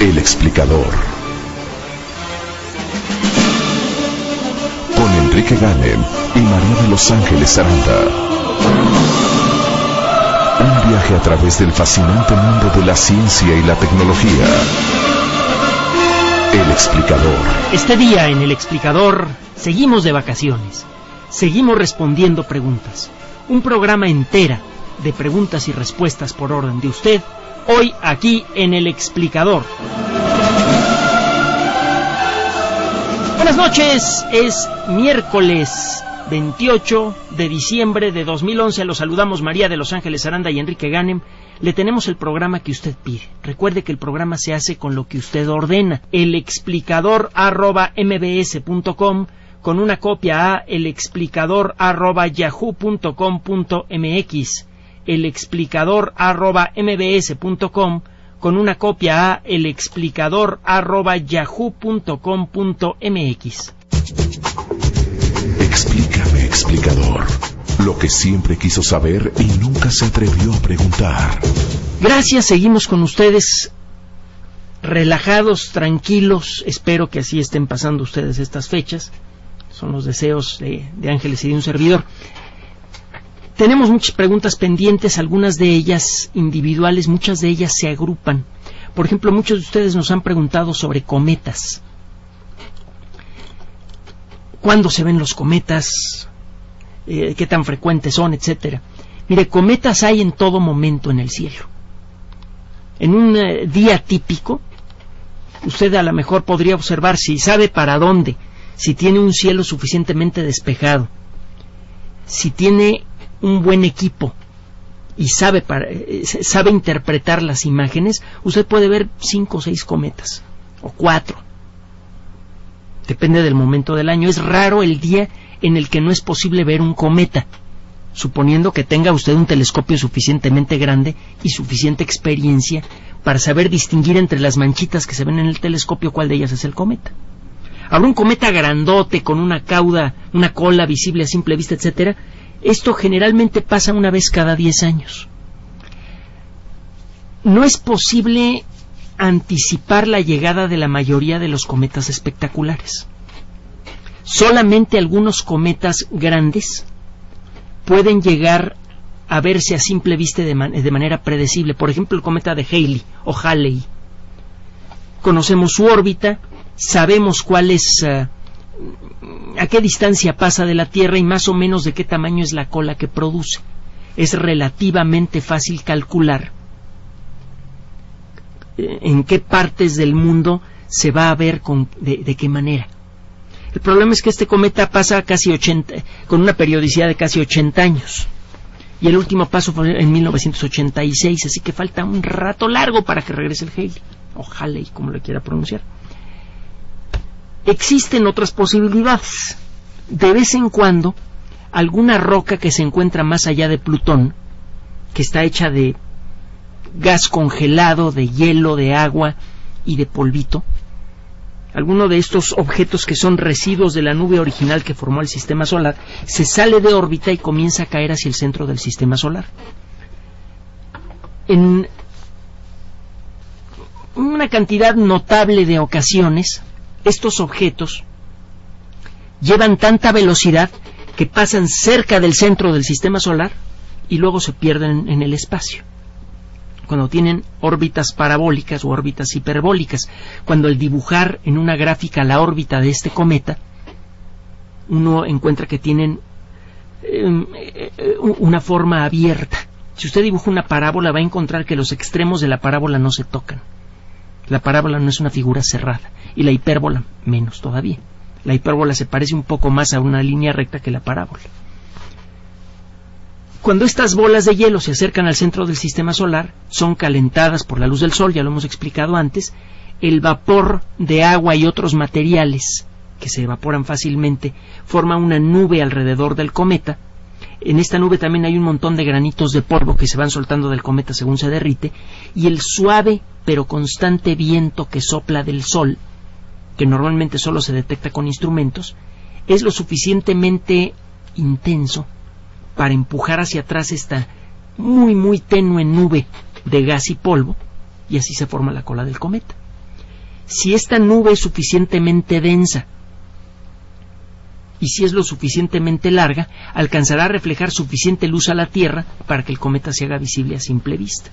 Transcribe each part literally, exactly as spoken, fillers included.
El explicador. Con Enrique Ganem y María de Los Ángeles Aranda. Un viaje a través del fascinante mundo de la ciencia y la tecnología. El explicador. Este día en El explicador seguimos de vacaciones. Seguimos respondiendo preguntas. Un programa entera de preguntas y respuestas por orden de usted. Hoy aquí en El explicador. Buenas noches, es miércoles veintiocho de diciembre de dos mil once. Los saludamos María de Los Ángeles Aranda y Enrique Ganem. Le tenemos el programa que usted pide. Recuerde que el programa se hace con lo que usted ordena. El explicador arroba mbs punto com, con una copia a el explicador arroba yahoo punto com punto mx. El explicador arroba mbs punto com, con una copia a el explicador arroba yahoo punto com punto mx. Explícame, explicador, lo que siempre quiso saber y nunca se atrevió a preguntar. Gracias, seguimos con ustedes relajados, tranquilos. Espero que así estén pasando ustedes estas fechas. Son los deseos de, de Ángeles y de un servidor. Tenemos muchas preguntas pendientes, algunas de ellas individuales, muchas de ellas se agrupan. Por ejemplo, muchos de ustedes nos han preguntado sobre cometas. ¿Cuándo se ven los cometas? Eh, ¿Qué tan frecuentes son? Etcétera. Mire, cometas hay en todo momento en el cielo. En un eh, día típico, usted a lo mejor podría observar, si sabe para dónde, si tiene un cielo suficientemente despejado, si tiene un buen equipo y sabe para, eh, sabe interpretar las imágenes, usted puede ver cinco o seis cometas, o cuatro. Depende del momento del año. Es raro el día en el que no es posible ver un cometa, suponiendo que tenga usted un telescopio suficientemente grande y suficiente experiencia para saber distinguir entre las manchitas que se ven en el telescopio cuál de ellas es el cometa. Habrá un cometa grandote con una cauda, una cola visible a simple vista, etcétera. Esto generalmente pasa una vez cada diez años. No es posible anticipar la llegada de la mayoría de los cometas espectaculares. Solamente algunos cometas grandes pueden llegar a verse a simple vista de, man- de manera predecible. Por ejemplo, el cometa de Halley o Halley. Conocemos su órbita, sabemos cuál es, uh, a qué distancia pasa de la Tierra y más o menos de qué tamaño es la cola que produce. Es relativamente fácil calcular en qué partes del mundo se va a ver con, de, de qué manera. El problema es que este cometa pasa casi ochenta, con una periodicidad de casi ochenta años, y el último paso fue en mil novecientos ochenta y seis, así que falta un rato largo para que regrese el Halley, o Halley, como lo quiera pronunciar. Existen otras posibilidades. De vez en cuando, alguna roca que se encuentra más allá de Plutón, que está hecha de gas congelado, de hielo, de agua y de polvito, alguno de estos objetos que son residuos de la nube original que formó el sistema solar, se sale de órbita y comienza a caer hacia el centro del sistema solar. En una cantidad notable de ocasiones, estos objetos llevan tanta velocidad que pasan cerca del centro del sistema solar y luego se pierden en el espacio. Cuando tienen órbitas parabólicas o órbitas hiperbólicas, cuando al dibujar en una gráfica la órbita de este cometa, uno encuentra que tienen eh, una forma abierta. Si usted dibuja una parábola, va a encontrar que los extremos de la parábola no se tocan. La parábola no es una figura cerrada, y la hipérbola menos todavía. La hipérbola se parece un poco más a una línea recta que la parábola. Cuando estas bolas de hielo se acercan al centro del sistema solar, son calentadas por la luz del sol, ya lo hemos explicado antes. El vapor de agua y otros materiales que se evaporan fácilmente forma una nube alrededor del cometa. En esta nube también hay un montón de granitos de polvo que se van soltando del cometa según se derrite, y el suave pero constante viento que sopla del sol, que normalmente solo se detecta con instrumentos, es lo suficientemente intenso para empujar hacia atrás esta muy muy tenue nube de gas y polvo, y así se forma la cola del cometa. si esta nube es suficientemente densa y si es lo suficientemente larga, alcanzará a reflejar suficiente luz a la Tierra para que el cometa se haga visible a simple vista.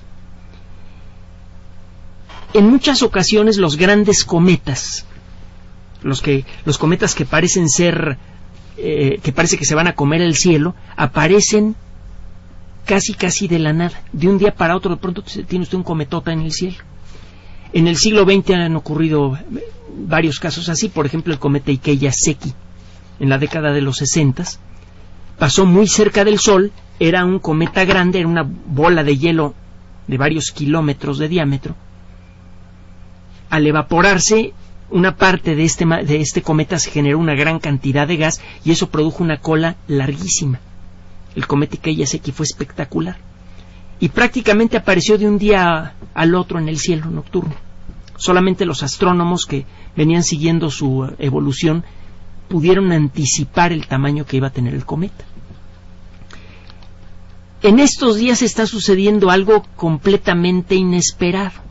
En muchas ocasiones los grandes cometas, los que los cometas que parecen ser eh, que parece que se van a comer el cielo, aparecen casi casi de la nada. De un día para otro de pronto tiene usted un cometota en el cielo. En el siglo veinte han ocurrido varios casos así. Por ejemplo, el cometa Ikeya-Seki, en la década de los sesentas, pasó muy cerca del Sol. Era un cometa grande, era una bola de hielo de varios kilómetros de diámetro. Al evaporarse una parte de este, de este cometa, se generó una gran cantidad de gas y eso produjo una cola larguísima. El cometa Ikeya-Seki fue espectacular y prácticamente apareció de un día al otro en el cielo nocturno. Solamente los astrónomos que venían siguiendo su evolución pudieron anticipar el tamaño que iba a tener el cometa. En estos días está sucediendo algo completamente inesperado.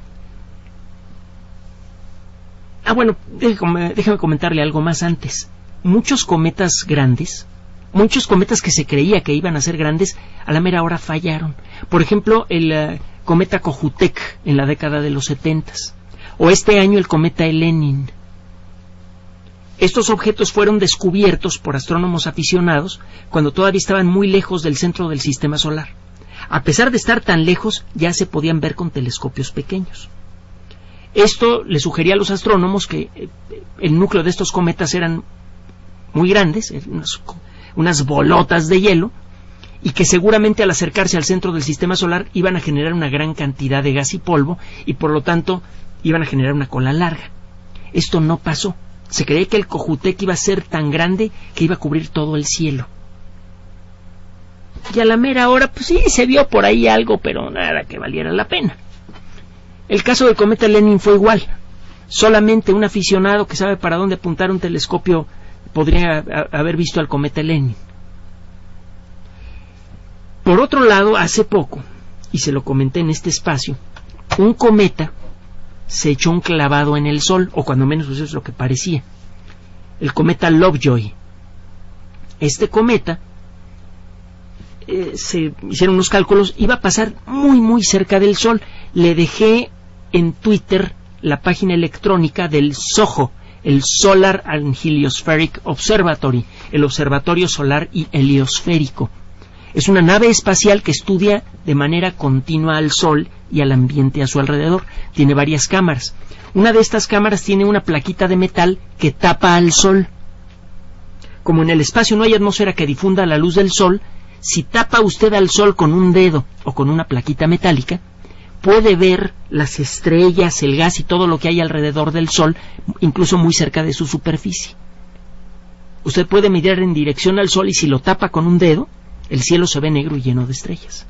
Ah, bueno, déjame, déjame comentarle algo más antes. Muchos cometas grandes, muchos cometas que se creía que iban a ser grandes, a la mera hora fallaron. Por ejemplo, el uh, cometa Kohoutek en la década de los setentas, o este año el cometa Elenin. Estos objetos fueron descubiertos por astrónomos aficionados cuando todavía estaban muy lejos del centro del sistema solar. A pesar de estar tan lejos, ya se podían ver con telescopios pequeños. Esto le sugería a los astrónomos que eh, el núcleo de estos cometas eran muy grandes, unas, unas bolotas de hielo, y que seguramente al acercarse al centro del sistema solar iban a generar una gran cantidad de gas y polvo, y por lo tanto iban a generar una cola larga. Esto no pasó. Se creía que el Kohoutek iba a ser tan grande que iba a cubrir todo el cielo. Y a la mera hora, pues sí, se vio por ahí algo, pero nada que valiera la pena. El caso del cometa Lenin fue igual. Solamente un aficionado que sabe para dónde apuntar un telescopio podría haber visto al cometa Lenin. Por otro lado, hace poco, y se lo comenté en este espacio, un cometa se echó un clavado en el Sol, o cuando menos eso es lo que parecía. El cometa Lovejoy. Este cometa, eh, se hicieron unos cálculos, iba a pasar muy muy cerca del Sol. Le dejé en Twitter la página electrónica del SOHO, el Solar and Heliospheric Observatory, el Observatorio Solar y Heliosférico. Es una nave espacial que estudia de manera continua al Sol y al ambiente a su alrededor. Tiene varias cámaras. Una de estas cámaras tiene una plaquita de metal que tapa al Sol. Como en el espacio no hay atmósfera que difunda la luz del Sol, si tapa usted al Sol con un dedo o con una plaquita metálica, puede ver las estrellas, el gas y todo lo que hay alrededor del Sol, incluso muy cerca de su superficie. Usted puede mirar en dirección al Sol y si lo tapa con un dedo, el cielo se ve negro y lleno de estrellas.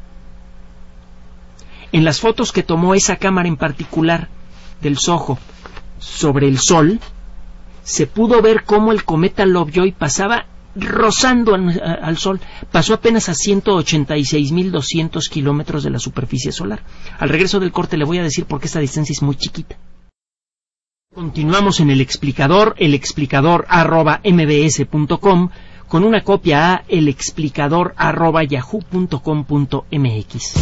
En las fotos que tomó esa cámara en particular del SOHO sobre el Sol, se pudo ver cómo el cometa Lovejoy pasaba rozando al, al Sol. Pasó apenas a ciento ochenta y seis mil doscientos kilómetros de la superficie solar. Al regreso del corte le voy a decir por qué esta distancia es muy chiquita. Continuamos en el explicador, el explicador arroba mbs punto com, con una copia a el explicador arroba yahoo punto com punto mx.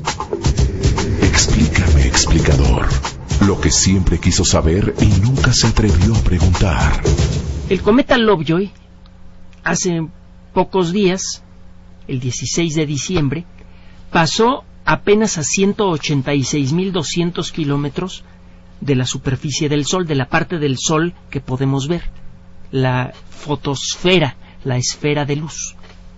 Explícame, explicador, lo que siempre quiso saber y nunca se atrevió a preguntar. El cometa Lovejoy, hace pocos días, el dieciséis de diciembre, pasó apenas a ciento ochenta y seis mil doscientos kilómetros de la superficie del Sol, de la parte del Sol que podemos ver, la fotosfera, la esfera de luz.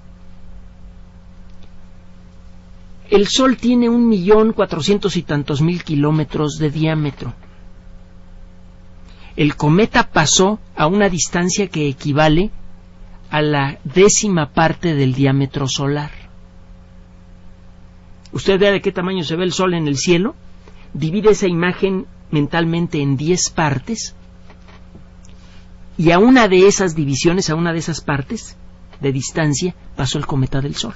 El Sol tiene un millón cuatrocientos y tantos mil kilómetros de diámetro. El cometa pasó a una distancia que equivale a la décima parte del diámetro solar. Usted vea de qué tamaño se ve el Sol en el cielo, divide esa imagen mentalmente en diez partes, y a una de esas divisiones, a una de esas partes de distancia, pasó el cometa del Sol.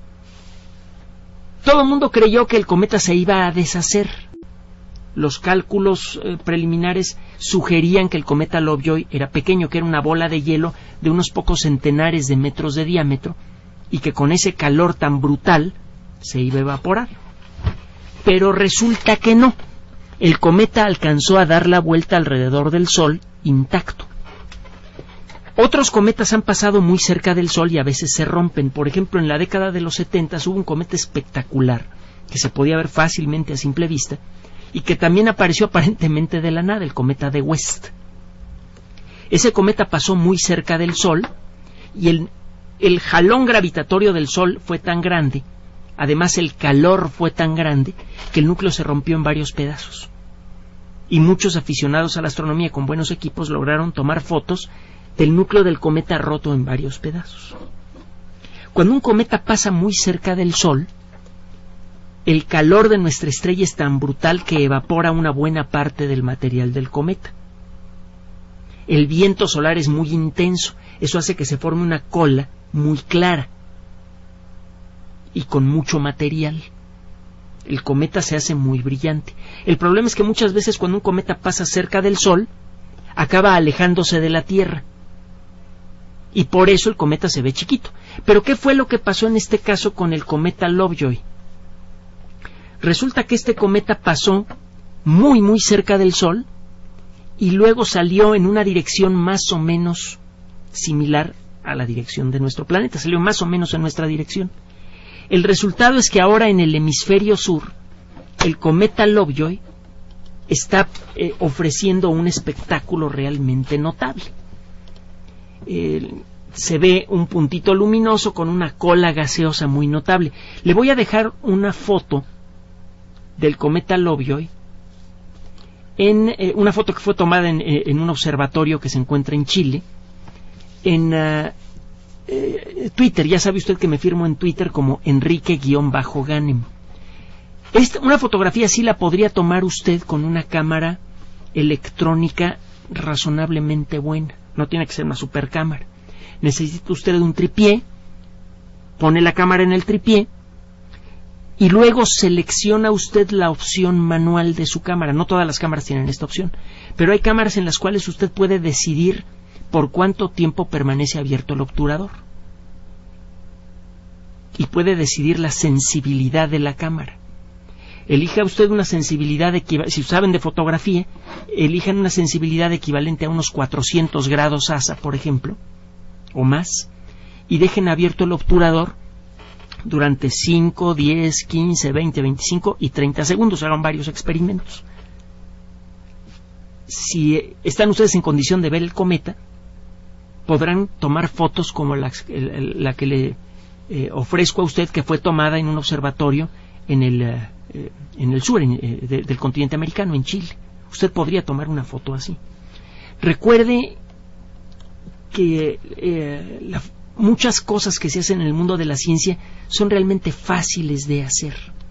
Todo el mundo creyó que el cometa se iba a deshacer. Los cálculos eh, preliminares sugerían que el cometa Lovejoy era pequeño, que era una bola de hielo de unos pocos centenares de metros de diámetro y que con ese calor tan brutal se iba a evaporar. Pero resulta que no. El cometa alcanzó a dar la vuelta alrededor del Sol intacto. Otros cometas han pasado muy cerca del Sol y a veces se rompen. Por ejemplo, en la década de los setenta hubo un cometa espectacular que se podía ver fácilmente a simple vista y que también apareció aparentemente de la nada, el cometa de West. Ese cometa pasó muy cerca del Sol y el, el jalón gravitatorio del Sol fue tan grande, además el calor fue tan grande, que el núcleo se rompió en varios pedazos. Y muchos aficionados a la astronomía con buenos equipos lograron tomar fotos del núcleo del cometa roto en varios pedazos. Cuando un cometa pasa muy cerca del Sol, el calor de nuestra estrella es tan brutal que evapora una buena parte del material del cometa. El viento solar es muy intenso, eso hace que se forme una cola muy clara y con mucho material. El cometa se hace muy brillante. El problema es que muchas veces cuando un cometa pasa cerca del Sol, acaba alejándose de la Tierra. Y por eso el cometa se ve chiquito. Pero ¿qué fue lo que pasó en este caso con el cometa Lovejoy? Resulta que este cometa pasó muy muy cerca del Sol y luego salió en una dirección más o menos similar a la dirección de nuestro planeta, salió más o menos en nuestra dirección. El resultado es que ahora en el hemisferio sur el cometa Lovejoy está eh, ofreciendo un espectáculo realmente notable. Eh, se ve un puntito luminoso con una cola gaseosa muy notable. Le voy a dejar una foto del cometa Lovejoy, en eh, una foto que fue tomada en, eh, en un observatorio que se encuentra en Chile, en uh, eh, Twitter. Ya sabe usted que me firmo en Twitter como Enrique-Ganem. Esta, una fotografía así la podría tomar usted con una cámara electrónica razonablemente buena. No tiene que ser una supercámara. Necesita usted un tripié, pone la cámara en el tripié y luego selecciona usted la opción manual de su cámara. No todas las cámaras tienen esta opción, pero hay cámaras en las cuales usted puede decidir por cuánto tiempo permanece abierto el obturador y puede decidir la sensibilidad de la cámara. Elija usted una sensibilidad equivalente, si saben de fotografía, elijan una sensibilidad equivalente a unos cuatrocientos grados A S A, por ejemplo, o más, y dejen abierto el obturador durante cinco, diez, quince, veinte, veinticinco y treinta segundos. Hagan varios experimentos. Si están ustedes en condición de ver el cometa, podrán tomar fotos como la, la que le eh, ofrezco a usted, que fue tomada en un observatorio en el, eh, en el sur en, eh, de, del continente americano, en Chile. Usted podría tomar una foto así. Recuerde que eh, la, muchas cosas que se hacen en el mundo de la ciencia son realmente fáciles de hacer.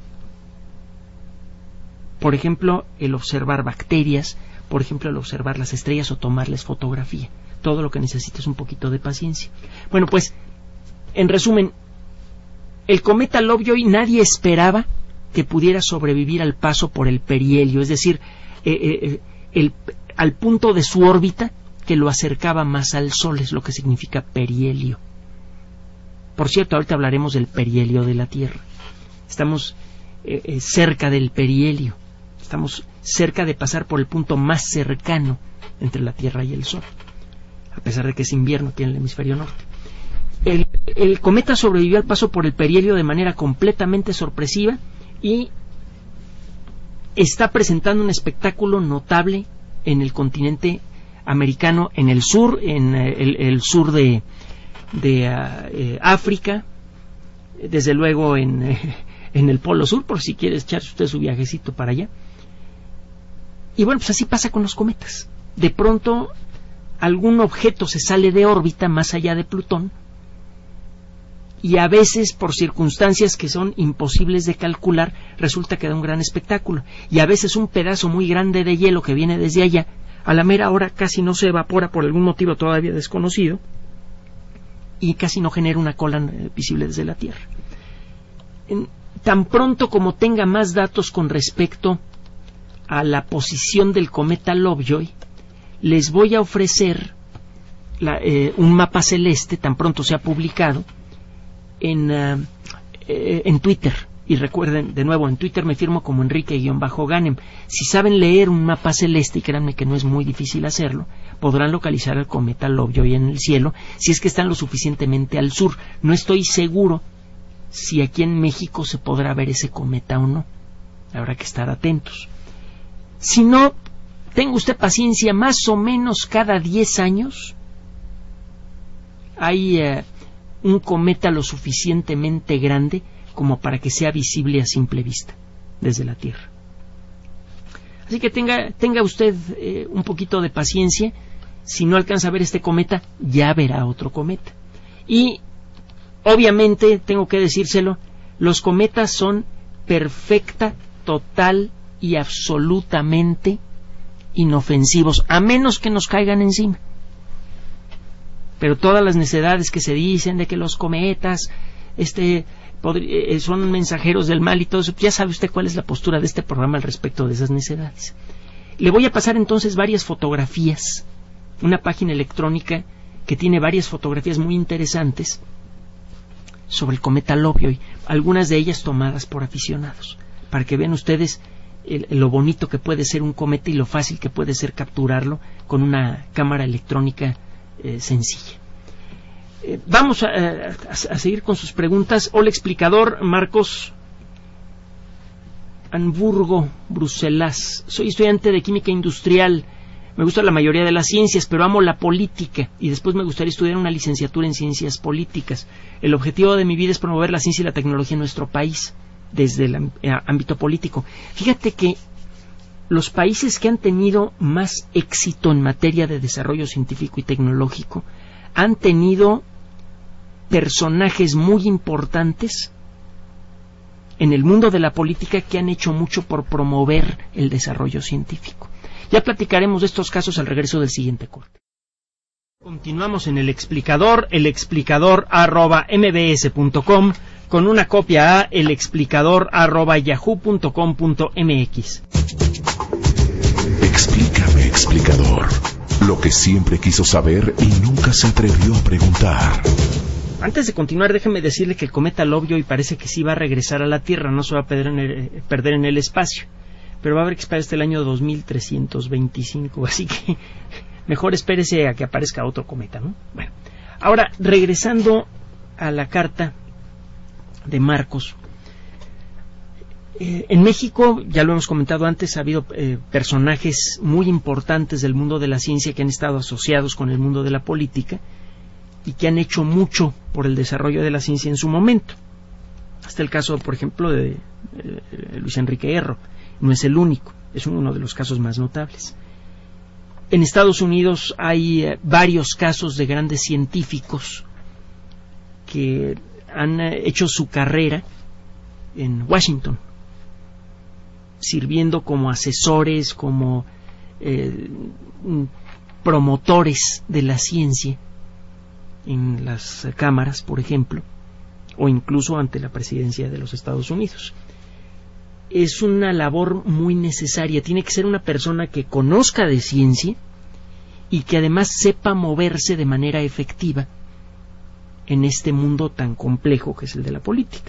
Por ejemplo, el observar bacterias, por ejemplo, el observar las estrellas o tomarles fotografía. Todo lo que necesita es un poquito de paciencia. Bueno, pues, en resumen, el cometa Lovejoy nadie esperaba que pudiera sobrevivir al paso por el perihelio, es decir, eh, eh, el, al punto de su órbita que lo acercaba más al Sol, es lo que significa perihelio. Por cierto, ahorita hablaremos del perihelio de la Tierra. Estamos eh, eh, cerca del perihelio, estamos cerca de pasar por el punto más cercano entre la Tierra y el Sol, a pesar de que es invierno aquí en el hemisferio norte. El, el cometa sobrevivió al paso por el perihelio de manera completamente sorpresiva y está presentando un espectáculo notable en el continente americano, en el sur, en el, el sur de, de uh, eh, África, desde luego en, eh, en el Polo Sur, por si quiere echarse usted su viajecito para allá. Y bueno, pues así pasa con los cometas. De pronto algún objeto se sale de órbita más allá de Plutón y a veces, por circunstancias que son imposibles de calcular, resulta que da un gran espectáculo. Y a veces un pedazo muy grande de hielo que viene desde allá, a la mera hora casi no se evapora por algún motivo todavía desconocido y casi no genera una cola visible desde la Tierra. En, tan pronto como tenga más datos con respecto a la posición del cometa Lovejoy, les voy a ofrecer la, eh, un mapa celeste, tan pronto sea publicado, en, uh, eh, en Twitter. Y recuerden, de nuevo, en Twitter me firmo como Enrique-Ganem. Si saben leer un mapa celeste, y créanme que no es muy difícil hacerlo, podrán localizar el cometa Lovejoy en el cielo, si es que están lo suficientemente al sur. No estoy seguro si aquí en México se podrá ver ese cometa o no. Habrá que estar atentos. Si no, tenga usted paciencia, más o menos cada diez años hay eh, un cometa lo suficientemente grande como para que sea visible a simple vista desde la Tierra. Así que tenga, tenga usted eh, un poquito de paciencia. Si no alcanza a ver este cometa, ya verá otro cometa. Y obviamente, tengo que decírselo, los cometas son perfecta, total y absolutamente inofensivos, a menos que nos caigan encima. Pero todas las necedades que se dicen de que los cometas este son mensajeros del mal y todo eso, ya sabe usted cuál es la postura de este programa al respecto de esas necedades. Le voy a pasar entonces varias fotografías, una página electrónica que tiene varias fotografías muy interesantes sobre el cometa Lovejoy, algunas de ellas tomadas por aficionados, para que vean ustedes el, lo bonito que puede ser un cometa y lo fácil que puede ser capturarlo con una cámara electrónica eh, sencilla. Eh, vamos a, a, a seguir con sus preguntas. Hola, explicador. Marcos Hamburgo, Bruselas. Soy estudiante de química industrial. Me gusta la mayoría de las ciencias, pero amo la política y después me gustaría estudiar una licenciatura en ciencias políticas. El objetivo de mi vida es promover la ciencia y la tecnología en nuestro país desde el ámbito político. Fíjate que los países que han tenido más éxito en materia de desarrollo científico y tecnológico han tenido personajes muy importantes en el mundo de la política que han hecho mucho por promover el desarrollo científico. Ya platicaremos de estos casos al regreso del siguiente corte. Continuamos en el explicador, el explicador arroba mbs punto com, con una copia a el explicador arroba yahoo punto com punto mx. Explícame, explicador, lo que siempre quiso saber y nunca se atrevió a preguntar. Antes de continuar, déjeme decirle que el cometa Lovejoy parece que sí va a regresar a la Tierra, no se va a perder en el, perder en el espacio, pero va a haber que esperar hasta el año dos mil trescientos veinticinco, así que mejor espérese a que aparezca otro cometa, ¿no? Bueno, ahora, regresando a la carta de Marcos, eh, en México, ya lo hemos comentado antes, ha habido eh, personajes muy importantes del mundo de la ciencia que han estado asociados con el mundo de la política y que han hecho mucho por el desarrollo de la ciencia en su momento. Hasta el caso, por ejemplo, de eh, Luis Enrique Erro. No es el único, es uno de los casos más notables. En Estados Unidos hay eh, varios casos de grandes científicos que han eh, hecho su carrera en Washington, sirviendo como asesores, como eh, promotores de la ciencia en las cámaras, por ejemplo, o incluso ante la presidencia de los Estados Unidos. Es una labor muy necesaria. Tiene que ser una persona que conozca de ciencia y que además sepa moverse de manera efectiva en este mundo tan complejo que es el de la política.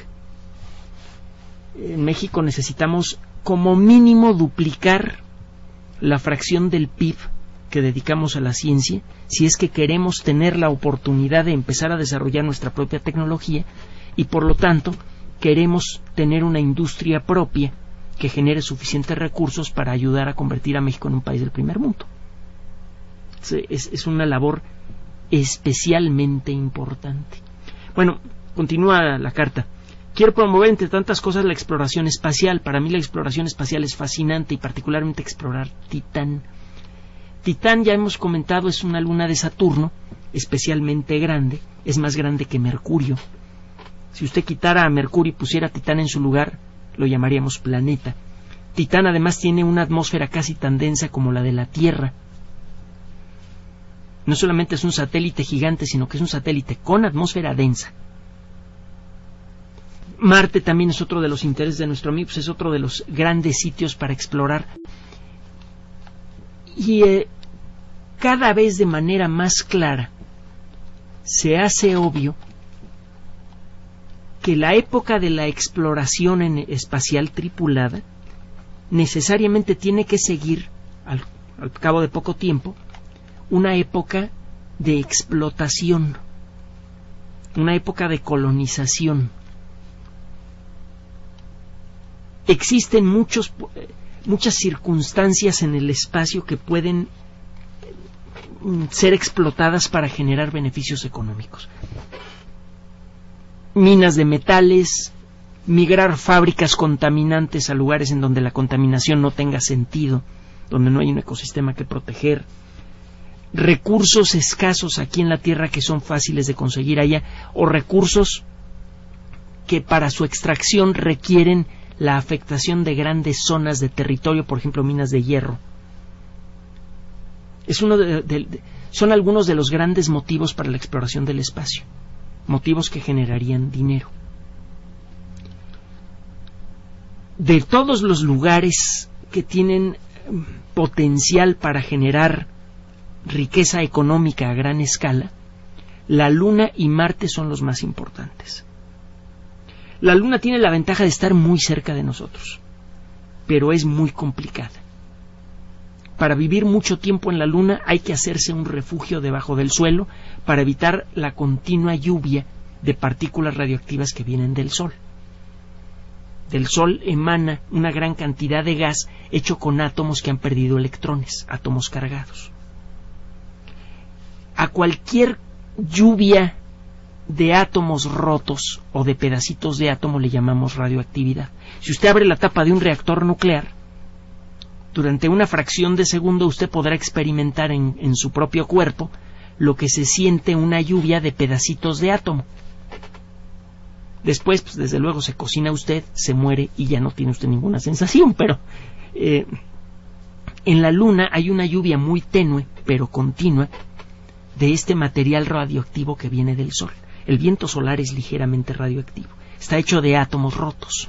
En México necesitamos como mínimo duplicar la fracción del P I B que dedicamos a la ciencia si es que queremos tener la oportunidad de empezar a desarrollar nuestra propia tecnología y por lo tanto queremos tener una industria propia que genere suficientes recursos para ayudar a convertir a México en un país del primer mundo. Es, es una labor especialmente importante. Bueno, continúa la carta. Quiero promover, entre tantas cosas, la exploración espacial. Para mí la exploración espacial es fascinante y particularmente explorar Titán. Titán, ya hemos comentado, es una luna de Saturno especialmente grande, es más grande que Mercurio. Si usted quitara a Mercurio y pusiera a Titán en su lugar, lo llamaríamos planeta. Titán además tiene una atmósfera casi tan densa como la de la Tierra. No solamente es un satélite gigante, sino que es un satélite con atmósfera densa. Marte también es otro de los intereses de nuestro amigo, pues es otro de los grandes sitios para explorar. Y eh, cada vez de manera más clara se hace obvio que la época de la exploración en espacial tripulada necesariamente tiene que seguir, al, al cabo de poco tiempo, una época de explotación, una época de colonización. Existen muchos, muchas circunstancias en el espacio que pueden ser explotadas para generar beneficios económicos. Minas de metales, migrar fábricas contaminantes a lugares en donde la contaminación no tenga sentido, donde no hay un ecosistema que proteger, recursos escasos aquí en la Tierra que son fáciles de conseguir allá, o recursos que para su extracción requieren la afectación de grandes zonas de territorio, por ejemplo, minas de hierro. Es uno de, de, de, son algunos de los grandes motivos para la exploración del espacio, motivos que generarían dinero. De todos los lugares que tienen potencial para generar riqueza económica a gran escala, la Luna y Marte son los más importantes. La Luna tiene la ventaja de estar muy cerca de nosotros, pero es muy complicada. Para vivir mucho tiempo en la Luna hay que hacerse un refugio debajo del suelo para evitar la continua lluvia de partículas radioactivas que vienen del Sol. Del Sol emana una gran cantidad de gas hecho con átomos que han perdido electrones, átomos cargados. A cualquier lluvia de átomos rotos o de pedacitos de átomo le llamamos radioactividad. Si usted abre la tapa de un reactor nuclear, durante una fracción de segundo usted podrá experimentar en, en su propio cuerpo lo que se siente una lluvia de pedacitos de átomo. Después, pues, desde luego, se cocina usted, se muere y ya no tiene usted ninguna sensación, pero eh, en la Luna hay una lluvia muy tenue, pero continua, de este material radioactivo que viene del Sol. El viento solar es ligeramente radioactivo. Está hecho de átomos rotos.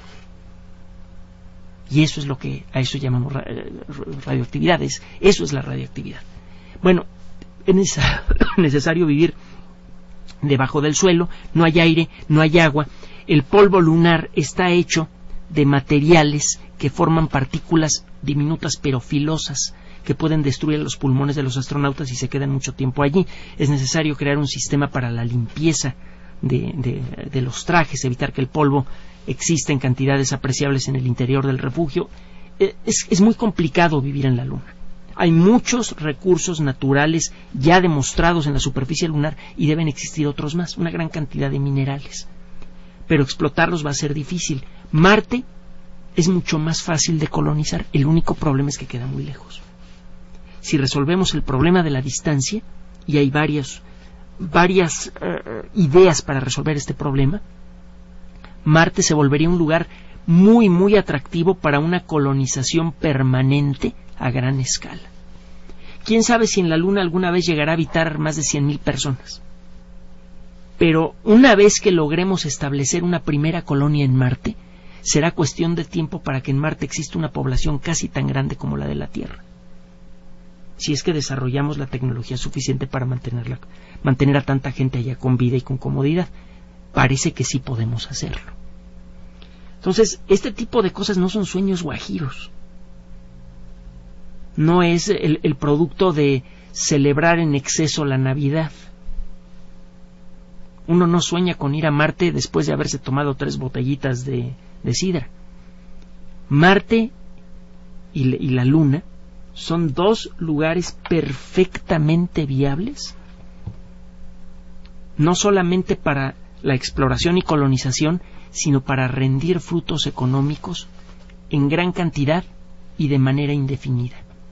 Y eso es lo que a eso llamamos radioactividad. Eso es la radioactividad. Bueno, es necesario vivir debajo del suelo. No hay aire, no hay agua. El polvo lunar está hecho de materiales que forman partículas diminutas pero filosas, que pueden destruir los pulmones de los astronautas si se quedan mucho tiempo allí. Es necesario crear un sistema para la limpieza de, de, de los trajes, evitar que el polvo exista en cantidades apreciables en el interior del refugio. Es, es muy complicado vivir en la Luna. Hay muchos recursos naturales ya demostrados en la superficie lunar y deben existir otros más, una gran cantidad de minerales. Pero explotarlos va a ser difícil. Marte es mucho más fácil de colonizar. El único problema es que queda muy lejos. Si resolvemos el problema de la distancia, y hay varias, varias uh, ideas para resolver este problema, Marte se volvería un lugar muy, muy atractivo para una colonización permanente a gran escala. ¿Quién sabe si en la Luna alguna vez llegará a habitar más de cien mil personas? Pero una vez que logremos establecer una primera colonia en Marte, será cuestión de tiempo para que en Marte exista una población casi tan grande como la de la Tierra. Si es que desarrollamos la tecnología suficiente para mantenerla, mantener a tanta gente allá con vida y con comodidad. Parece que sí podemos hacerlo. Entonces, este tipo de cosas no son sueños guajiros. No es el, el producto de celebrar en exceso la Navidad. Uno no sueña con ir a Marte después de haberse tomado tres botellitas de, de sidra. Marte y, y la Luna son dos lugares perfectamente viables, no solamente para la exploración y colonización, sino para rendir frutos económicos en gran cantidad y de manera indefinida.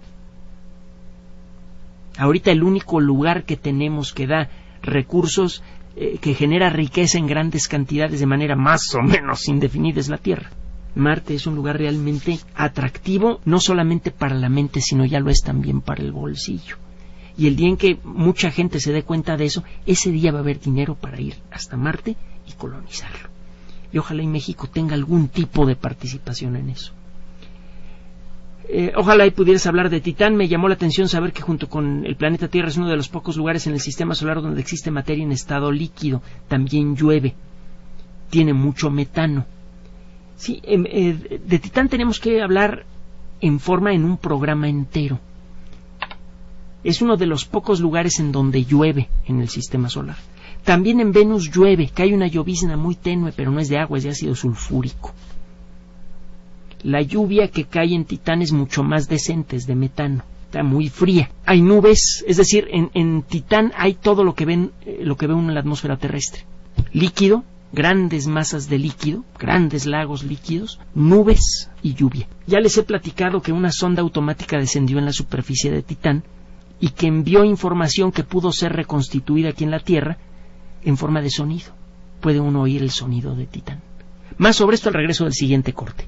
Ahorita el único lugar que tenemos que da recursos, eh, que genera riqueza en grandes cantidades de manera más o menos indefinida es la Tierra. Marte es un lugar realmente atractivo, no solamente para la mente, sino ya lo es también para el bolsillo. Y el día en que mucha gente se dé cuenta de eso, ese día va a haber dinero para ir hasta Marte y colonizarlo. Y ojalá y México tenga algún tipo de participación en eso. Eh, ojalá y pudieras hablar de Titán. Me llamó la atención saber que junto con el planeta Tierra es uno de los pocos lugares en el sistema solar donde existe materia en estado líquido. También llueve. Tiene mucho metano. Sí, eh, eh, de Titán tenemos que hablar en forma en un programa entero. Es uno de los pocos lugares en donde llueve en el sistema solar. También en Venus llueve, cae una llovizna muy tenue, pero no es de agua, es de ácido sulfúrico. La lluvia que cae en Titán es mucho más decente, es de metano, está muy fría. Hay nubes, es decir, en, en Titán hay todo lo que ven, eh, lo que ve uno en la atmósfera terrestre. Líquido, grandes masas de líquido, grandes lagos líquidos, nubes y lluvia. Ya les he platicado que una sonda automática descendió en la superficie de Titán y que envió información que pudo ser reconstituida aquí en la Tierra en forma de sonido. Puede uno oír el sonido de Titán. Más sobre esto al regreso del siguiente corte.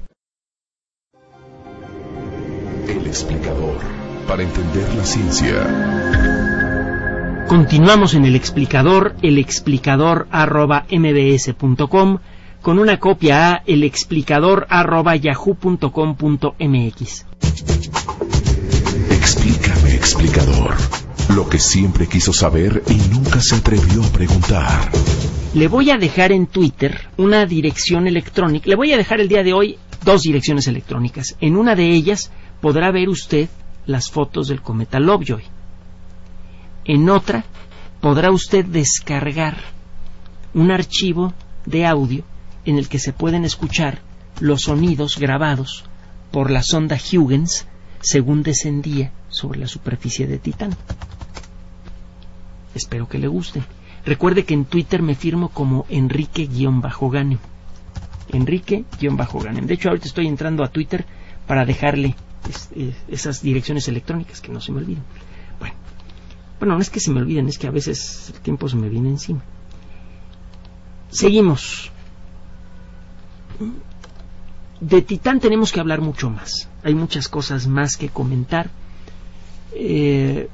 El explicador, para entender la ciencia. Continuamos en el explicador, el explicador arroba mbs punto com, con una copia a el explicador arroba yahoo punto com punto mx. Explícame, explicador, lo que siempre quiso saber y nunca se atrevió a preguntar. Le voy a dejar en Twitter una dirección electrónica. Le voy a dejar el día de hoy dos direcciones electrónicas. En una de ellas podrá ver usted las fotos del cometa Lovejoy. En otra podrá usted descargar un archivo de audio en el que se pueden escuchar los sonidos grabados por la sonda Huygens según descendía sobre la superficie de Titán. Espero que le gusten. Recuerde que en Twitter me firmo como Enrique-Ganem. Enrique-Ganem. De hecho, ahorita estoy entrando a Twitter para dejarle es, es, esas direcciones electrónicas, que no se me olviden. Bueno, bueno, no es que se me olviden, es que a veces el tiempo se me viene encima. Seguimos. De Titán tenemos que hablar mucho más. Hay muchas cosas más que comentar. Eh,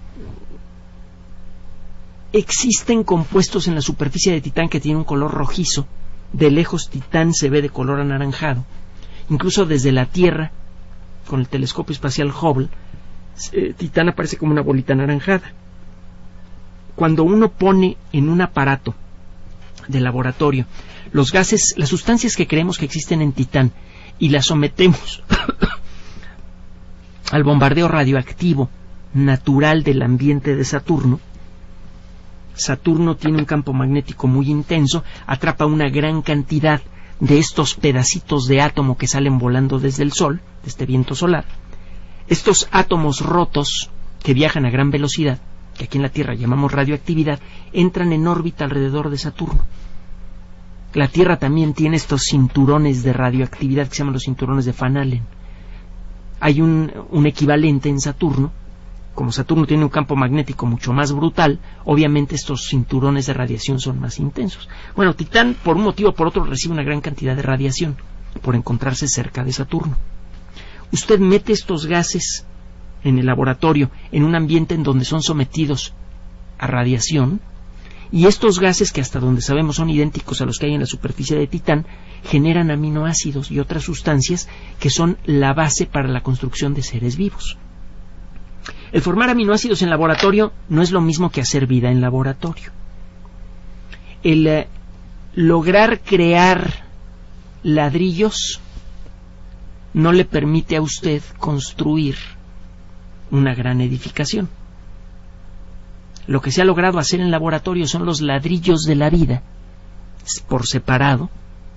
existen compuestos en la superficie de Titán que tienen un color rojizo. De lejos Titán se ve de color anaranjado. Incluso desde la Tierra, con el telescopio espacial Hubble, eh, Titán aparece como una bolita anaranjada. Cuando uno pone en un aparato de laboratorio los gases, las sustancias que creemos que existen en Titán, y las sometemos al bombardeo radioactivo natural del ambiente de Saturno, Saturno tiene un campo magnético muy intenso, atrapa una gran cantidad de estos pedacitos de átomo que salen volando desde el Sol, de este viento solar. Estos átomos rotos que viajan a gran velocidad, que aquí en la Tierra llamamos radioactividad, entran en órbita alrededor de Saturno. La Tierra también tiene estos cinturones de radioactividad que se llaman los cinturones de Van Allen. Hay un, un equivalente en Saturno. Como Saturno tiene un campo magnético mucho más brutal, obviamente estos cinturones de radiación son más intensos. Bueno, Titán, por un motivo o por otro, recibe una gran cantidad de radiación por encontrarse cerca de Saturno. Usted mete estos gases en el laboratorio, en un ambiente en donde son sometidos a radiación, y estos gases, que hasta donde sabemos son idénticos a los que hay en la superficie de Titán, generan aminoácidos y otras sustancias que son la base para la construcción de seres vivos. El formar aminoácidos en laboratorio no es lo mismo que hacer vida en laboratorio. El eh, lograr crear ladrillos no le permite a usted construir una gran edificación. Lo que se ha logrado hacer en laboratorio son los ladrillos de la vida, por separado,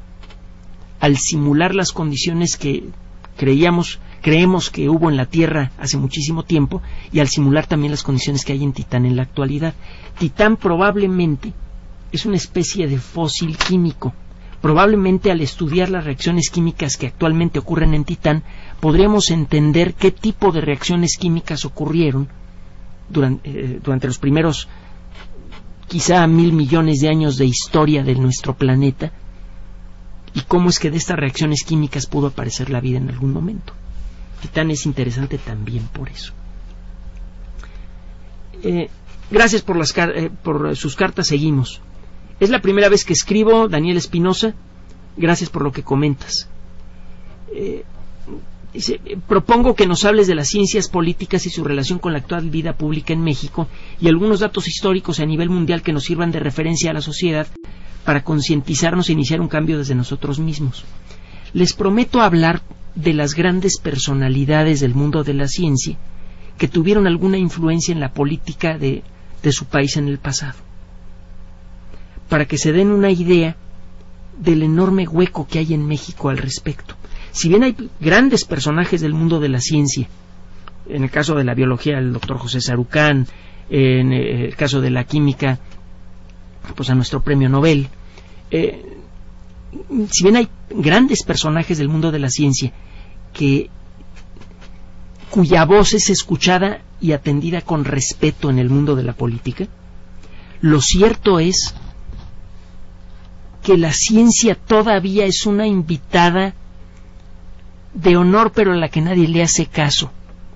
al simular las condiciones que creíamos, creemos que hubo en la Tierra hace muchísimo tiempo, y al simular también las condiciones que hay en Titán en la actualidad. Titán probablemente es una especie de fósil químico. Probablemente al estudiar las reacciones químicas que actualmente ocurren en Titán, podremos entender qué tipo de reacciones químicas ocurrieron durante, eh, durante los primeros quizá mil millones de años de historia de nuestro planeta, y cómo es que de estas reacciones químicas pudo aparecer la vida en algún momento. Titán es interesante también por eso. Eh, gracias por, las car eh, por sus cartas. Seguimos. Es la primera vez que escribo, Daniel Espinosa. Gracias por lo que comentas. Eh, Dice, propongo que nos hables de las ciencias políticas y su relación con la actual vida pública en México y algunos datos históricos a nivel mundial que nos sirvan de referencia a la sociedad para concientizarnos e iniciar un cambio desde nosotros mismos. Les prometo hablar de las grandes personalidades del mundo de la ciencia que tuvieron alguna influencia en la política de, de su país en el pasado, para que se den una idea del enorme hueco que hay en México al respecto. Si bien hay grandes personajes del mundo de la ciencia, en el caso de la biología el doctor José Sarucán, en el caso de la química pues a nuestro premio Nobel, eh, si bien hay grandes personajes del mundo de la ciencia que cuya voz es escuchada y atendida con respeto en el mundo de la política, lo cierto es que la ciencia todavía es una invitada de honor, pero a la que nadie le hace caso.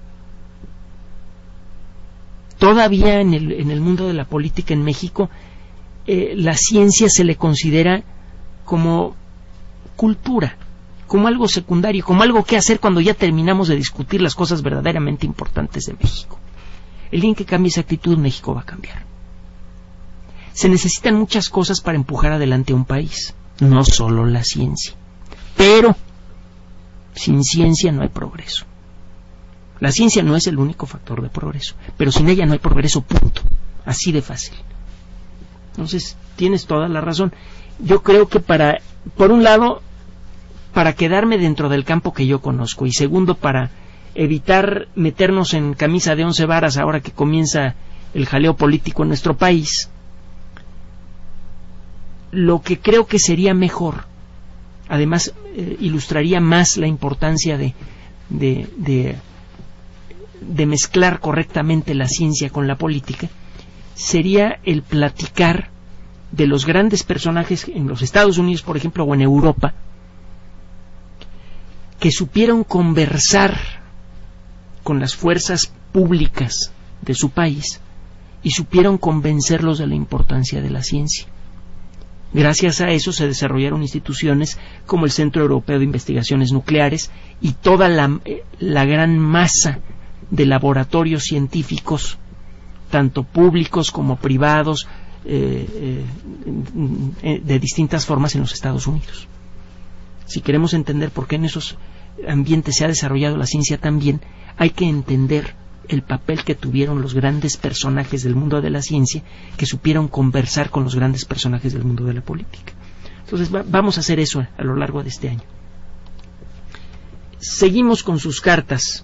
Todavía en el, en el mundo de la política en México, eh, la ciencia se le considera como cultura, como algo secundario, como algo que hacer cuando ya terminamos de discutir las cosas verdaderamente importantes de México. El día en que cambie esa actitud, México va a cambiar. Se necesitan muchas cosas para empujar adelante a un país, no solo la ciencia. Pero sin ciencia no hay progreso. La ciencia no es el único factor de progreso, pero sin ella no hay progreso, punto. Así de fácil. Entonces, tienes toda la razón. Yo creo que para, por un lado, para quedarme dentro del campo que yo conozco, y segundo, para evitar meternos en camisa de once varas ahora que comienza el jaleo político en nuestro país, lo que creo que sería mejor, además eh, ilustraría más la importancia de, de, de, de mezclar correctamente la ciencia con la política, sería el platicar de los grandes personajes en los Estados Unidos, por ejemplo, o en Europa, que supieron conversar con las fuerzas públicas de su país y supieron convencerlos de la importancia de la ciencia. Gracias a eso se desarrollaron instituciones como el Centro Europeo de Investigaciones Nucleares y toda la, la gran masa de laboratorios científicos, tanto públicos como privados, eh, eh, de distintas formas en los Estados Unidos. Si queremos entender por qué en esos ambientes se ha desarrollado la ciencia también, hay que entender el papel que tuvieron los grandes personajes del mundo de la ciencia, que supieron conversar con los grandes personajes del mundo de la política. Entonces va, vamos a hacer eso a lo largo de este año. Seguimos con sus cartas.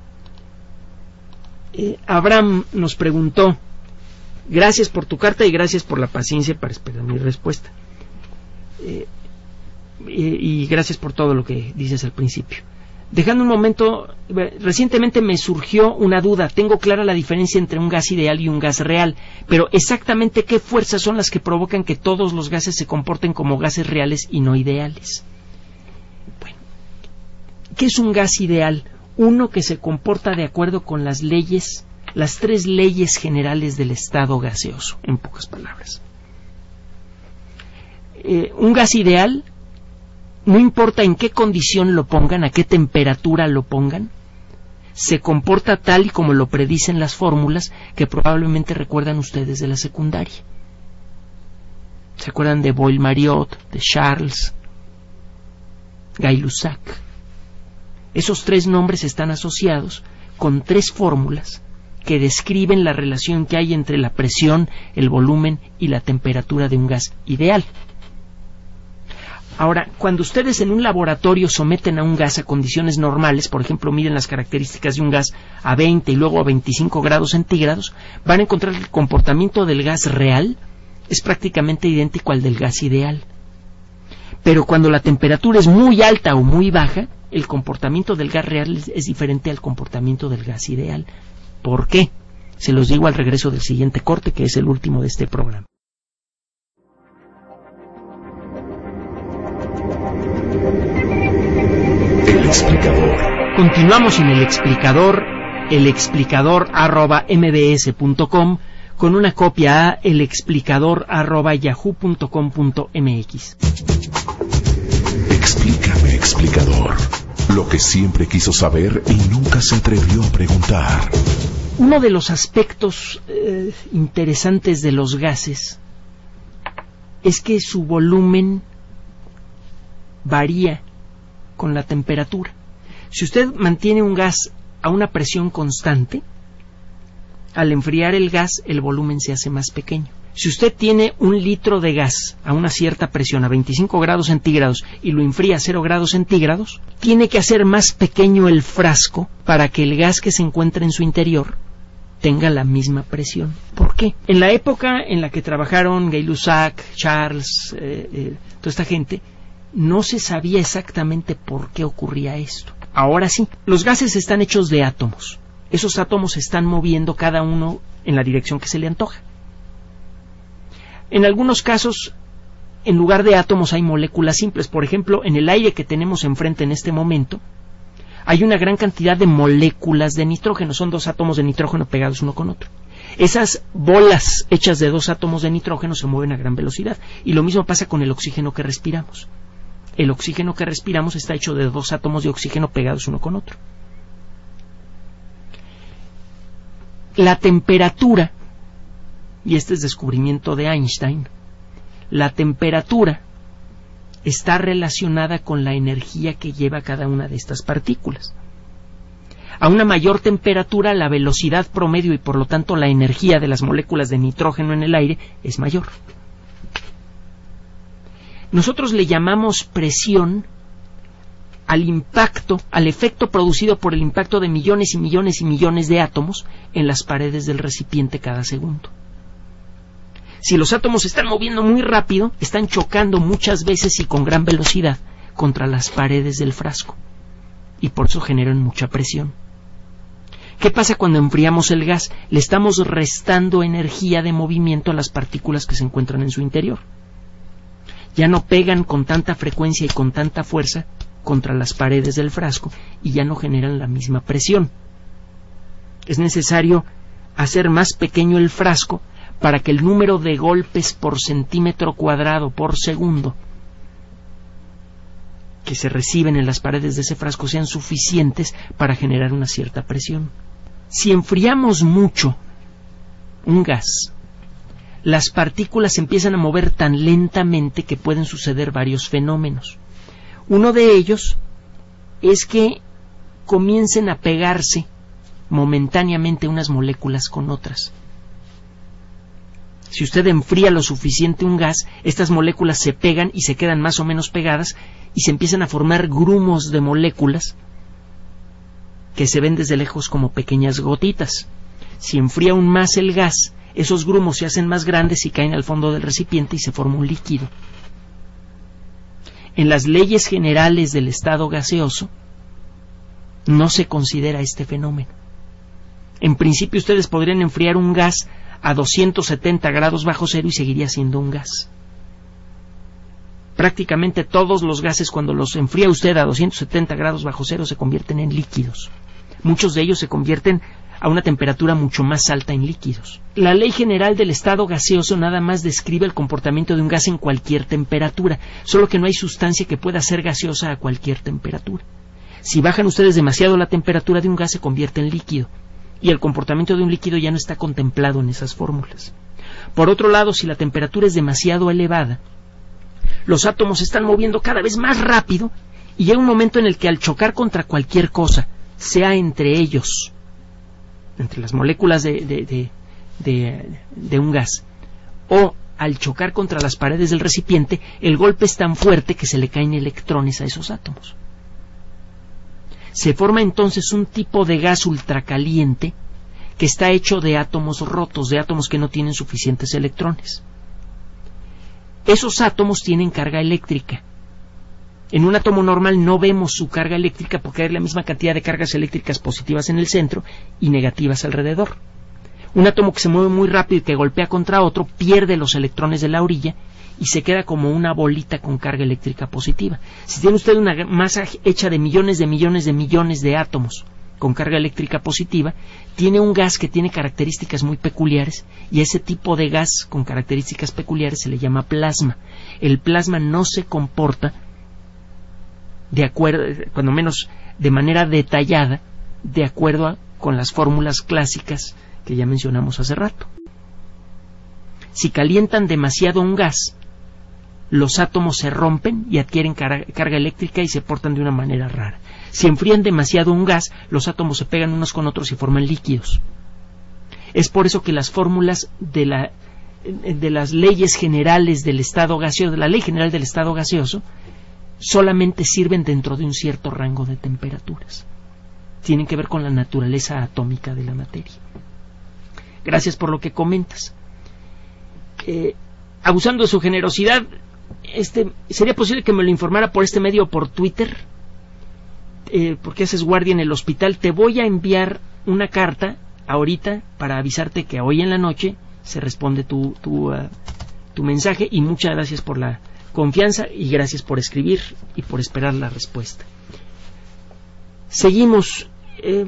eh, Abraham nos preguntó: gracias por tu carta y gracias por la paciencia para esperar mi respuesta, eh, y, y gracias por todo lo que dices al principio. Dejando un momento, recientemente me surgió una duda. Tengo clara la diferencia entre un gas ideal y un gas real, pero exactamente qué fuerzas son las que provocan que todos los gases se comporten como gases reales y no ideales. Bueno, ¿qué es un gas ideal? Uno que se comporta de acuerdo con las leyes, las tres leyes generales del estado gaseoso, en pocas palabras. Eh, un gas ideal, no importa en qué condición lo pongan, a qué temperatura lo pongan, se comporta tal y como lo predicen las fórmulas que probablemente recuerdan ustedes de la secundaria. ¿Se acuerdan de Boyle-Mariotte, de Charles, Gay-Lussac? Esos tres nombres están asociados con tres fórmulas que describen la relación que hay entre la presión, el volumen y la temperatura de un gas ideal. Ahora, cuando ustedes en un laboratorio someten a un gas a condiciones normales, por ejemplo, miden las características de un gas a veinte y luego a veinticinco grados centígrados, van a encontrar que el comportamiento del gas real es prácticamente idéntico al del gas ideal. Pero cuando la temperatura es muy alta o muy baja, el comportamiento del gas real es, es diferente al comportamiento del gas ideal. ¿Por qué? Se los digo al regreso del siguiente corte, que es el último de este programa. El explicador. Continuamos en el explicador, el explicador arroba mbs punto com, con una copia a el explicador arroba yahoo punto com punto mx. Explícame, explicador. Lo que siempre quiso saber y nunca se atrevió a preguntar. Uno de los aspectos eh, interesantes de los gases es que su volumen varía con la temperatura. Si usted mantiene un gas a una presión constante, al enfriar el gas el volumen se hace más pequeño. Si usted tiene un litro de gas a una cierta presión, a veinticinco grados centígrados, y lo enfría a cero grados centígrados, tiene que hacer más pequeño el frasco para que el gas que se encuentra en su interior tenga la misma presión. ¿Por qué? En la época en la que trabajaron Gay-Lussac, Charles, eh, eh, toda esta gente, no se sabía exactamente por qué ocurría esto. Ahora sí, los gases están hechos de átomos. Esos átomos se están moviendo cada uno en la dirección que se le antoja. En algunos casos, en lugar de átomos hay moléculas simples. Por ejemplo, en el aire que tenemos enfrente en este momento, hay una gran cantidad de moléculas de nitrógeno. Son dos átomos de nitrógeno pegados uno con otro. Esas bolas hechas de dos átomos de nitrógeno se mueven a gran velocidad. Y lo mismo pasa con el oxígeno que respiramos. El oxígeno que respiramos está hecho de dos átomos de oxígeno pegados uno con otro. La temperatura, y este es descubrimiento de Einstein, la temperatura está relacionada con la energía que lleva cada una de estas partículas. A una mayor temperatura, la velocidad promedio y por lo tanto la energía de las moléculas de nitrógeno en el aire es mayor. Nosotros le llamamos presión al impacto, al efecto producido por el impacto de millones y millones y millones de átomos en las paredes del recipiente cada segundo. Si los átomos se están moviendo muy rápido, están chocando muchas veces y con gran velocidad contra las paredes del frasco, y por eso generan mucha presión. ¿Qué pasa cuando enfriamos el gas? Le estamos restando energía de movimiento a las partículas que se encuentran en su interior. Ya no pegan con tanta frecuencia y con tanta fuerza contra las paredes del frasco y ya no generan la misma presión. Es necesario hacer más pequeño el frasco para que el número de golpes por centímetro cuadrado por segundo que se reciben en las paredes de ese frasco sean suficientes para generar una cierta presión. Si enfriamos mucho un gas, las partículas se empiezan a mover tan lentamente que pueden suceder varios fenómenos. Uno de ellos es que comiencen a pegarse momentáneamente unas moléculas con otras. Si usted enfría lo suficiente un gas, estas moléculas se pegan y se quedan más o menos pegadas y se empiezan a formar grumos de moléculas que se ven desde lejos como pequeñas gotitas. Si enfría aún más el gas, esos grumos se hacen más grandes y caen al fondo del recipiente y se forma un líquido. En las leyes generales del estado gaseoso no se considera este fenómeno. En principio ustedes podrían enfriar un gas a doscientos setenta grados bajo cero y seguiría siendo un gas. Prácticamente todos los gases, cuando los enfría usted a doscientos setenta grados bajo cero, se convierten en líquidos. Muchos de ellos se convierten a una temperatura mucho más alta en líquidos. La ley general del estado gaseoso nada más describe el comportamiento de un gas en cualquier temperatura, solo que no hay sustancia que pueda ser gaseosa a cualquier temperatura. Si bajan ustedes demasiado la temperatura de un gas, se convierte en líquido, y el comportamiento de un líquido ya no está contemplado en esas fórmulas. Por otro lado, si la temperatura es demasiado elevada, los átomos se están moviendo cada vez más rápido y llega un momento en el que al chocar contra cualquier cosa, sea entre ellos, entre las moléculas de, de, de, de, de un gas, o al chocar contra las paredes del recipiente, el golpe es tan fuerte que se le caen electrones a esos átomos. Se forma entonces un tipo de gas ultracaliente que está hecho de átomos rotos, de átomos que no tienen suficientes electrones. Esos átomos tienen carga eléctrica. En un átomo normal no vemos su carga eléctrica porque hay la misma cantidad de cargas eléctricas positivas en el centro y negativas alrededor. Un átomo que se mueve muy rápido y que golpea contra otro pierde los electrones de la orilla y se queda como una bolita con carga eléctrica positiva. Si tiene usted una masa hecha de millones de millones de millones de átomos con carga eléctrica positiva, tiene un gas que tiene características muy peculiares, y a ese tipo de gas con características peculiares se le llama plasma. El plasma no se comporta de acuerdo, cuando menos de manera detallada, de acuerdo a, con las fórmulas clásicas que ya mencionamos hace rato. Si calientan demasiado un gas, los átomos se rompen y adquieren car- carga eléctrica y se portan de una manera rara. Si enfrían demasiado un gas, los átomos se pegan unos con otros y forman líquidos. Es por eso que las fórmulas de, la, de las leyes generales del estado gaseoso, de la ley general del estado gaseoso, solamente sirven dentro de un cierto rango de temperaturas. Tienen que ver con la naturaleza atómica de la materia. Gracias por lo que comentas. Eh, abusando de su generosidad, este, ¿sería posible que me lo informara por este medio o por Twitter? Eh, porque haces guardia en el hospital. Te voy a enviar una carta ahorita para avisarte que hoy en la noche se responde tu, tu, uh, tu mensaje, y muchas gracias por la confianza y gracias por escribir y por esperar la respuesta. Seguimos. Eh,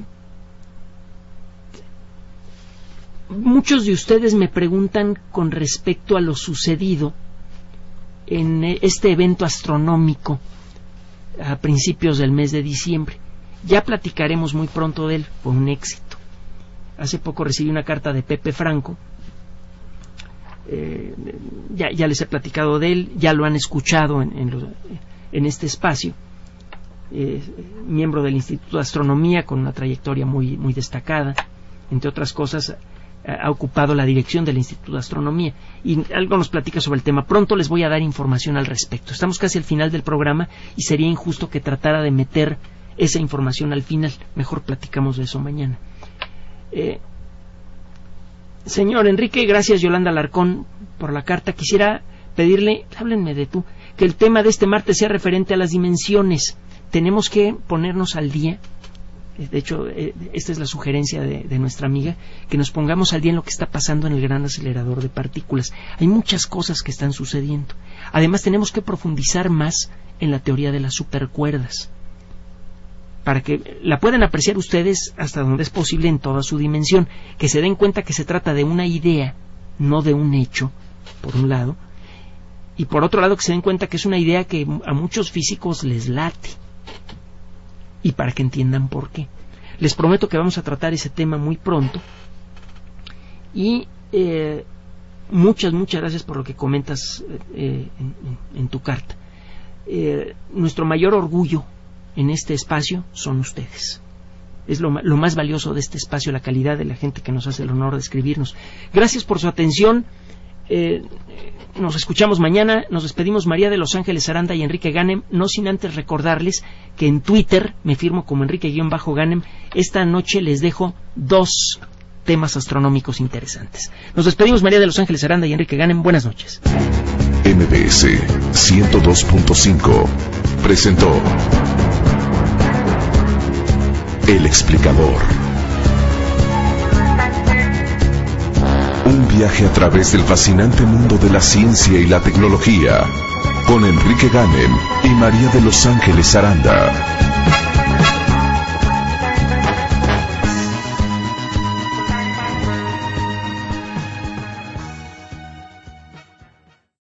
muchos de ustedes me preguntan con respecto a lo sucedido en este evento astronómico a principios del mes de diciembre. Ya platicaremos muy pronto de él, fue un éxito. Hace poco recibí una carta de Pepe Franco, eh, ya, ya les he platicado de él, ya lo han escuchado en, en, lo, en este espacio, eh, miembro del Instituto de Astronomía con una trayectoria muy, muy destacada, entre otras cosas ha ocupado la dirección del Instituto de Astronomía y algo nos platica sobre el tema. Pronto les voy a dar información al respecto. Estamos casi al final del programa y sería injusto que tratara de meter esa información al final. Mejor platicamos de eso mañana. Eh, señor Enrique, gracias Yolanda Alarcón por la carta. Quisiera pedirle, háblenme de tú, que el tema de este martes sea referente a las dimensiones. Tenemos que ponernos al día. De hecho, eh, esta es la sugerencia de, de nuestra amiga, que nos pongamos al día en lo que está pasando en el gran acelerador de partículas. Hay muchas cosas que están sucediendo. Además, tenemos que profundizar más en la teoría de las supercuerdas, para que la puedan apreciar ustedes hasta donde es posible en toda su dimensión, que se den cuenta que se trata de una idea, no de un hecho, por un lado, y por otro lado que se den cuenta que es una idea que a muchos físicos les late, y para que entiendan por qué. Les prometo que vamos a tratar ese tema muy pronto, y eh, muchas, muchas gracias por lo que comentas eh, en, en tu carta. Eh, nuestro mayor orgullo en este espacio son ustedes. Es lo, lo más valioso de este espacio, la calidad de la gente que nos hace el honor de escribirnos. Gracias por su atención. Eh, nos escuchamos mañana. Nos despedimos María de Los Ángeles Aranda y Enrique Ganem, no sin antes recordarles que en Twitter me firmo como Enrique-Ganem. Esta noche les dejo dos temas astronómicos interesantes. Nos despedimos María de Los Ángeles Aranda y Enrique Ganem. Buenas noches. M B S ciento dos punto cinco presentó El Explicador. Un viaje a través del fascinante mundo de la ciencia y la tecnología con Enrique Ganem y María de Los Ángeles Aranda.